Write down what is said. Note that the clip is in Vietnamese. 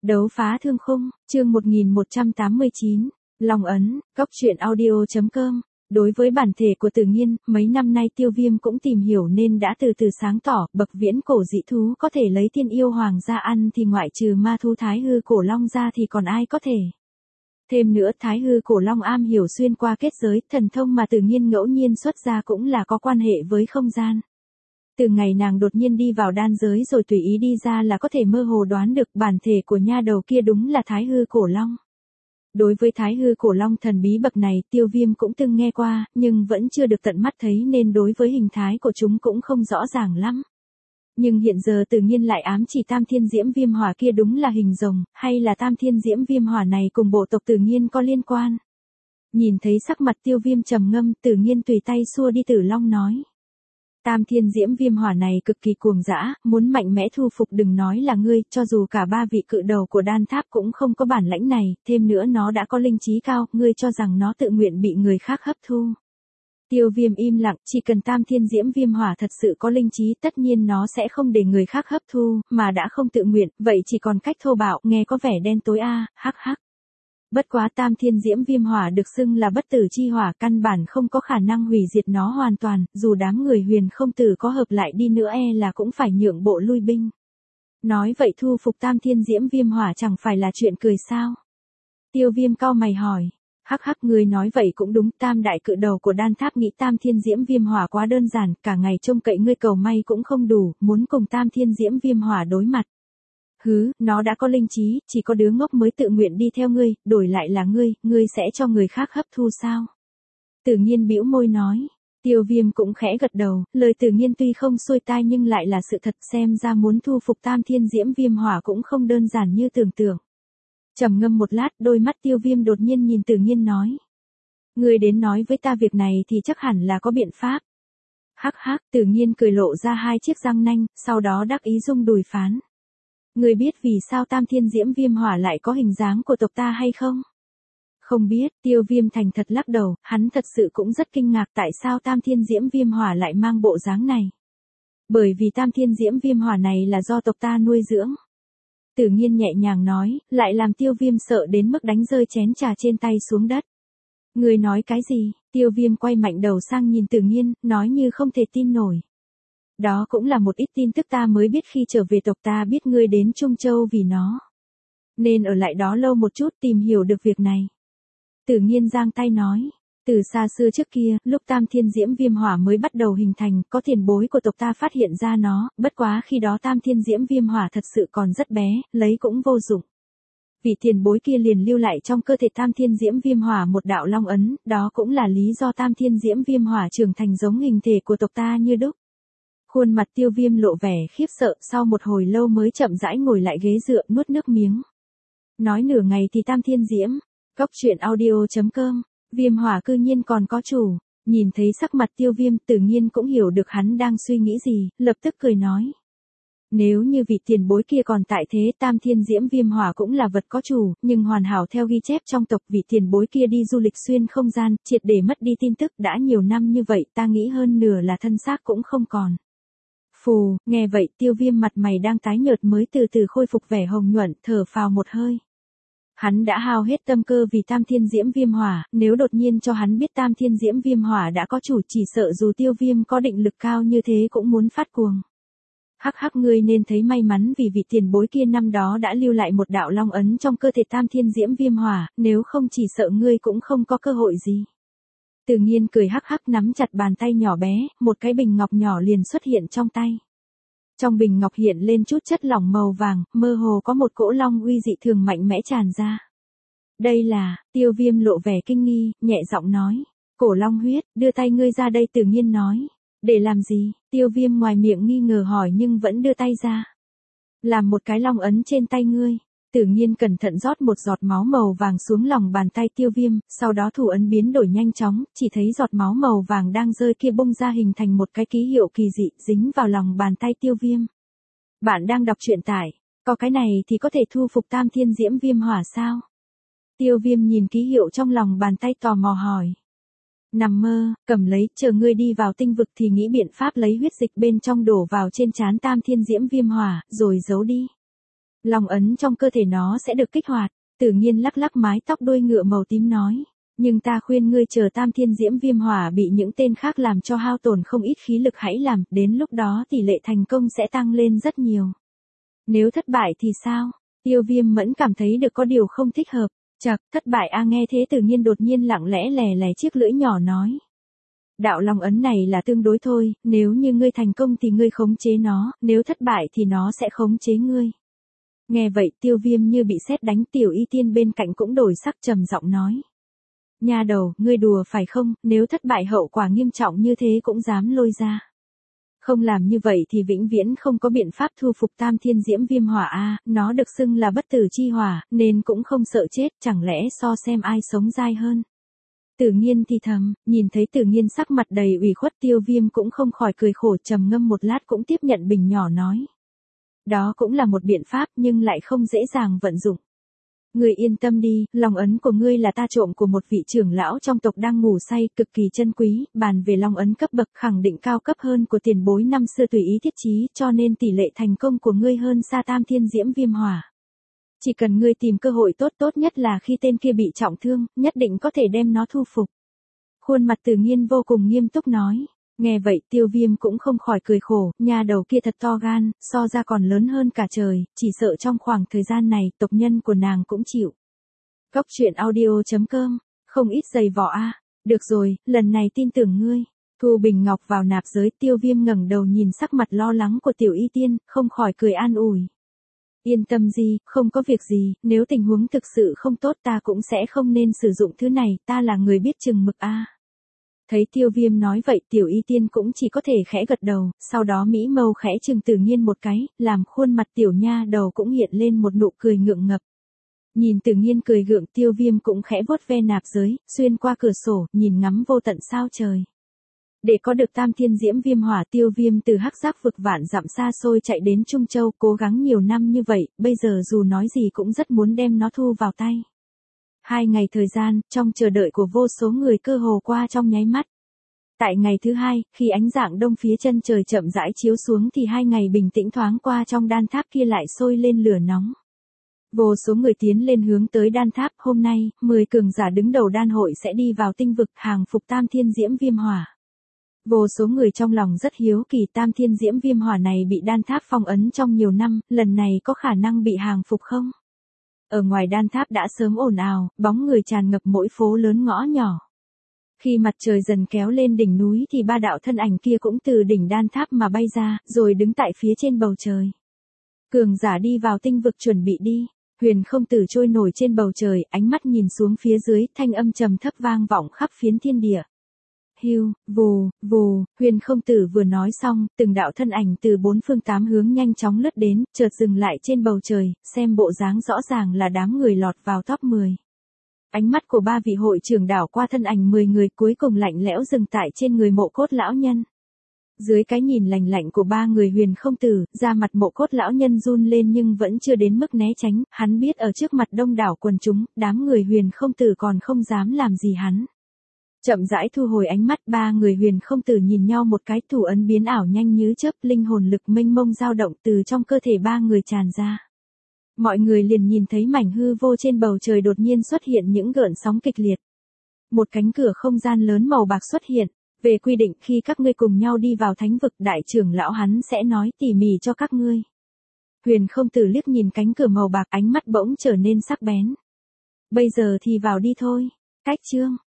Đấu phá thương khung, chương 1189, Long ấn, Cốc truyện audio.com. Đối với bản thể của Tử Nghiên, mấy năm nay Tiêu Viêm cũng tìm hiểu nên đã từ từ sáng tỏ, bậc viễn cổ dị thú có thể lấy tiên yêu hoàng ra ăn thì ngoại trừ ma thú Thái Hư Cổ Long ra thì còn ai có thể. Thêm nữa Thái Hư Cổ Long am hiểu xuyên qua kết giới, thần thông mà Tử Nghiên ngẫu nhiên xuất ra cũng là có quan hệ với không gian. Từ ngày nàng đột nhiên đi vào đan giới rồi tùy ý đi ra là có thể mơ hồ đoán được bản thể của nha đầu kia đúng là Thái Hư Cổ Long. Đối với Thái Hư Cổ Long thần bí bậc này Tiêu Viêm cũng từng nghe qua, nhưng vẫn chưa được tận mắt thấy nên đối với hình thái của chúng cũng không rõ ràng lắm. Nhưng hiện giờ Tử Nghiên lại ám chỉ Tam Thiên Diễm Viêm Hỏa kia đúng là hình rồng, hay là Tam Thiên Diễm Viêm Hỏa này cùng bộ tộc Tử Nghiên có liên quan. Nhìn thấy sắc mặt Tiêu Viêm trầm ngâm, Tử Nghiên tùy tay xua đi Tử Long nói. Tam Thiên Diễm Viêm Hỏa này cực kỳ cuồng dã, muốn mạnh mẽ thu phục đừng nói là ngươi, cho dù cả ba vị cự đầu của đan tháp cũng không có bản lãnh này, thêm nữa nó đã có linh trí cao, ngươi cho rằng nó tự nguyện bị người khác hấp thu. Tiêu Viêm im lặng, chỉ cần Tam Thiên Diễm Viêm Hỏa thật sự có linh trí tất nhiên nó sẽ không để người khác hấp thu, mà đã không tự nguyện, vậy chỉ còn cách thô bạo, nghe có vẻ đen tối hắc hắc. Bất quá Tam Thiên Diễm Viêm Hỏa được xưng là bất tử chi hỏa, căn bản không có khả năng hủy diệt nó hoàn toàn, dù đám người Huyền Không Tử có hợp lại đi nữa là cũng phải nhượng bộ lui binh. Nói vậy thu phục Tam Thiên Diễm Viêm Hỏa chẳng phải là chuyện cười sao? Tiêu Viêm cau mày hỏi. Hắc hắc, người nói vậy cũng đúng, tam đại cự đầu của đan tháp nghĩ Tam Thiên Diễm Viêm Hỏa quá đơn giản, cả ngày trông cậy ngươi cầu may cũng không đủ, muốn cùng Tam Thiên Diễm Viêm Hỏa đối mặt. Hứ, nó đã có linh trí, chỉ có đứa ngốc mới tự nguyện đi theo ngươi, đổi lại là ngươi sẽ cho người khác hấp thu sao? Tử Nghiên bĩu môi nói. Tiêu Viêm cũng khẽ gật đầu, lời Tử Nghiên tuy không xuôi tai nhưng lại là sự thật, xem ra muốn thu phục Tam Thiên Diễm Viêm Hỏa cũng không đơn giản như tưởng tượng. Trầm ngâm một lát, đôi mắt Tiêu Viêm đột nhiên nhìn Tử Nghiên nói. Ngươi đến nói với ta việc này thì chắc hẳn là có biện pháp. Hắc hắc, Tử Nghiên cười lộ ra hai chiếc răng nanh, sau đó đắc ý rung đùi phán. Ngươi biết vì sao Tam Thiên Diễm Viêm Hỏa lại có hình dáng của tộc ta hay không? Không biết, Tiêu Viêm thành thật lắc đầu, hắn thật sự cũng rất kinh ngạc tại sao Tam Thiên Diễm Viêm Hỏa lại mang bộ dáng này. Bởi vì Tam Thiên Diễm Viêm Hỏa này là do tộc ta nuôi dưỡng. Tử Nghiên nhẹ nhàng nói, lại làm Tiêu Viêm sợ đến mức đánh rơi chén trà trên tay xuống đất. Ngươi nói cái gì? Tiêu Viêm quay mạnh đầu sang nhìn Tử Nghiên, nói như không thể tin nổi. Đó cũng là một ít tin tức ta mới biết khi trở về tộc ta biết ngươi đến Trung Châu vì nó. Nên ở lại đó lâu một chút tìm hiểu được việc này. Tử Nghiên giang tay nói. Từ xa xưa trước kia, lúc Tam Thiên Diễm Viêm Hỏa mới bắt đầu hình thành, có tiền bối của tộc ta phát hiện ra nó, bất quá khi đó Tam Thiên Diễm Viêm Hỏa thật sự còn rất bé, lấy cũng vô dụng. Vì tiền bối kia liền lưu lại trong cơ thể Tam Thiên Diễm Viêm Hỏa một đạo long ấn, đó cũng là lý do Tam Thiên Diễm Viêm Hỏa trưởng thành giống hình thể của tộc ta như đúc. Khuôn mặt Tiêu Viêm lộ vẻ khiếp sợ, sau một hồi lâu mới chậm rãi ngồi lại ghế dựa nuốt nước miếng. Nói nửa ngày thì Tam Thiên Diễm, Cốc truyện audio.com, Viêm Hỏa cư nhiên còn có chủ. Nhìn thấy sắc mặt Tiêu Viêm, Tử Nghiên cũng hiểu được hắn đang suy nghĩ gì, lập tức cười nói. Nếu như vị tiền bối kia còn tại thế Tam Thiên Diễm Viêm Hỏa cũng là vật có chủ, nhưng hoàn hảo theo ghi chép trong tộc vị tiền bối kia đi du lịch xuyên không gian, triệt để mất đi tin tức đã nhiều năm như vậy ta nghĩ hơn nửa là thân xác cũng không còn. Phù, nghe vậy Tiêu Viêm mặt mày đang tái nhợt mới từ từ khôi phục vẻ hồng nhuận, thở phào một hơi. Hắn đã hao hết tâm cơ vì Tam Thiên Diễm Viêm Hỏa, nếu đột nhiên cho hắn biết Tam Thiên Diễm Viêm Hỏa đã có chủ chỉ sợ dù Tiêu Viêm có định lực cao như thế cũng muốn phát cuồng. Hắc hắc, ngươi nên thấy may mắn vì vị tiền bối kia năm đó đã lưu lại một đạo long ấn trong cơ thể Tam Thiên Diễm Viêm Hỏa, nếu không chỉ sợ ngươi cũng không có cơ hội gì. Tử Nghiên cười hắc hắc nắm chặt bàn tay nhỏ bé, một cái bình ngọc nhỏ liền xuất hiện trong tay. Trong bình ngọc hiện lên chút chất lỏng màu vàng, mơ hồ có một cỗ long uy dị thường mạnh mẽ tràn ra. Đây là, Tiêu Viêm lộ vẻ kinh nghi, nhẹ giọng nói. Cổ long huyết, đưa tay ngươi ra đây Tử Nghiên nói. Để làm gì? Tiêu Viêm ngoài miệng nghi ngờ hỏi nhưng vẫn đưa tay ra. Làm một cái long ấn trên tay ngươi. Tử Nghiên cẩn thận rót một giọt máu màu vàng xuống lòng bàn tay Tiêu Viêm, sau đó thủ ấn biến đổi nhanh chóng, chỉ thấy giọt máu màu vàng đang rơi kia bung ra hình thành một cái ký hiệu kỳ dị, dính vào lòng bàn tay Tiêu Viêm. Bạn đang đọc truyện tải, có cái này thì có thể thu phục Tam Thiên Diễm Viêm Hỏa sao? Tiêu Viêm nhìn ký hiệu trong lòng bàn tay tò mò hỏi. Nằm mơ, cầm lấy, chờ ngươi đi vào tinh vực thì nghĩ biện pháp lấy huyết dịch bên trong đổ vào trên trán Tam Thiên Diễm Viêm Hỏa, rồi giấu đi. Long ấn trong cơ thể nó sẽ được kích hoạt. Tử Nghiên lắc lắc mái tóc đuôi ngựa màu tím nói. Nhưng ta khuyên ngươi chờ Tam Thiên Diễm Viêm Hỏa bị những tên khác làm cho hao tổn không ít khí lực hãy làm, đến lúc đó tỷ lệ thành công sẽ tăng lên rất nhiều. Nếu thất bại thì sao? Tiêu Viêm Mẫn cảm thấy được có điều không thích hợp. Chậc, thất bại a nghe thế Tử Nghiên đột nhiên lặng lẽ lè lè chiếc lưỡi nhỏ nói. Đạo long ấn này là tương đối thôi, nếu như ngươi thành công thì ngươi khống chế nó, nếu thất bại thì nó sẽ khống chế ngươi. Nghe vậy Tiêu Viêm như bị sét đánh, Tiểu Y Tiên bên cạnh cũng đổi sắc trầm giọng nói. Nha đầu, ngươi đùa phải không, nếu thất bại hậu quả nghiêm trọng như thế cũng dám lôi ra. Không làm như vậy thì vĩnh viễn không có biện pháp thu phục Tam Thiên Diễm Viêm Hỏa a, nó được xưng là bất tử chi hỏa, nên cũng không sợ chết, chẳng lẽ so xem ai sống dai hơn. Tử Nghiên thì thầm, nhìn thấy Tử Nghiên sắc mặt đầy ủy khuất Tiêu Viêm cũng không khỏi cười khổ trầm ngâm một lát cũng tiếp nhận bình nhỏ nói. Đó cũng là một biện pháp nhưng lại không dễ dàng vận dụng. Ngươi yên tâm đi, long ấn của ngươi là ta trộm của một vị trưởng lão trong tộc đang ngủ say, cực kỳ chân quý, bàn về long ấn cấp bậc khẳng định cao cấp hơn của tiền bối năm xưa tùy ý thiết trí, cho nên tỷ lệ thành công của ngươi hơn xa Tam Thiên Diễm Viêm Hỏa. Chỉ cần ngươi tìm cơ hội tốt nhất là khi tên kia bị trọng thương, nhất định có thể đem nó thu phục. Khuôn mặt Tử Nghiên vô cùng nghiêm túc nói. Nghe vậy Tiêu Viêm cũng không khỏi cười khổ, nhà đầu kia thật to gan, so ra còn lớn hơn cả trời, chỉ sợ trong khoảng thời gian này tộc nhân của nàng cũng chịu. Góc truyện audio.com, không ít giày vỏ a. Được rồi, lần này tin tưởng ngươi. Thu bình ngọc vào nạp giới, Tiêu Viêm ngẩng đầu nhìn sắc mặt lo lắng của Tiểu Y Tiên, không khỏi cười an ủi. Yên tâm gì, không có việc gì, nếu tình huống thực sự không tốt ta cũng sẽ không nên sử dụng thứ này, ta là người biết chừng mực a. Thấy Tiêu Viêm nói vậy Tiểu Y Tiên cũng chỉ có thể khẽ gật đầu, sau đó mỹ mâu khẽ trừng Tử Nghiên một cái, làm khuôn mặt tiểu nha đầu cũng hiện lên một nụ cười ngượng ngập. Nhìn Tử Nghiên cười gượng Tiêu Viêm cũng khẽ vuốt ve nạp giới, xuyên qua cửa sổ, nhìn ngắm vô tận sao trời. Để có được Tam Thiên Diễm Viêm Hỏa Tiêu Viêm từ Hắc Giác vực vạn dặm xa xôi chạy đến Trung Châu cố gắng nhiều năm như vậy, bây giờ dù nói gì cũng rất muốn đem nó thu vào tay. 2 ngày thời gian, trong chờ đợi của vô số người cơ hồ qua trong nháy mắt. Tại ngày thứ 2, khi ánh dạng đông phía chân trời chậm rãi chiếu xuống thì 2 ngày bình tĩnh thoáng qua trong đan tháp kia lại sôi lên lửa nóng. Vô số người tiến lên hướng tới đan tháp, hôm nay, 10 cường giả đứng đầu đan hội sẽ đi vào tinh vực hàng phục Tam Thiên Diễm Viêm Hỏa. Vô số người trong lòng rất hiếu kỳ Tam Thiên Diễm Viêm Hỏa này bị đan tháp phong ấn trong nhiều năm, lần này có khả năng bị hàng phục không? Ở ngoài đan tháp đã sớm ồn ào, bóng người tràn ngập mỗi phố lớn ngõ nhỏ. Khi mặt trời dần kéo lên đỉnh núi thì 3 đạo thân ảnh kia cũng từ đỉnh đan tháp mà bay ra, rồi đứng tại phía trên bầu trời. Cường giả đi vào tinh vực chuẩn bị đi. Huyền Không Tử trôi nổi trên bầu trời, ánh mắt nhìn xuống phía dưới, thanh âm trầm thấp vang vọng khắp phiến thiên địa. Hưu, vù, vù, Huyền Không Tử vừa nói xong, từng đạo thân ảnh từ 4 phương 8 hướng nhanh chóng lướt đến, chợt dừng lại trên bầu trời, xem bộ dáng rõ ràng là đám người lọt vào top 10. Ánh mắt của 3 vị hội trưởng đảo qua thân ảnh 10 người cuối cùng lạnh lẽo dừng tại trên người Mộ Cốt lão nhân. Dưới cái nhìn lạnh lạnh của 3 người Huyền Không Tử, da mặt Mộ Cốt lão nhân run lên nhưng vẫn chưa đến mức né tránh, hắn biết ở trước mặt đông đảo quần chúng, đám người Huyền Không Tử còn không dám làm gì hắn. Chậm rãi thu hồi ánh mắt, 3 người Huyền Không Tử nhìn nhau một cái, thủ ấn biến ảo nhanh như chớp, linh hồn lực mênh mông dao động từ trong cơ thể 3 người tràn ra. Mọi người liền nhìn thấy mảnh hư vô trên bầu trời đột nhiên xuất hiện những gợn sóng kịch liệt. Một cánh cửa không gian lớn màu bạc xuất hiện. Về quy định khi các ngươi cùng nhau đi vào thánh vực, đại trưởng lão hắn sẽ nói tỉ mỉ cho các ngươi. Huyền Không Tử liếc nhìn cánh cửa màu bạc, ánh mắt bỗng trở nên sắc bén. Bây giờ thì vào đi thôi. Cách chương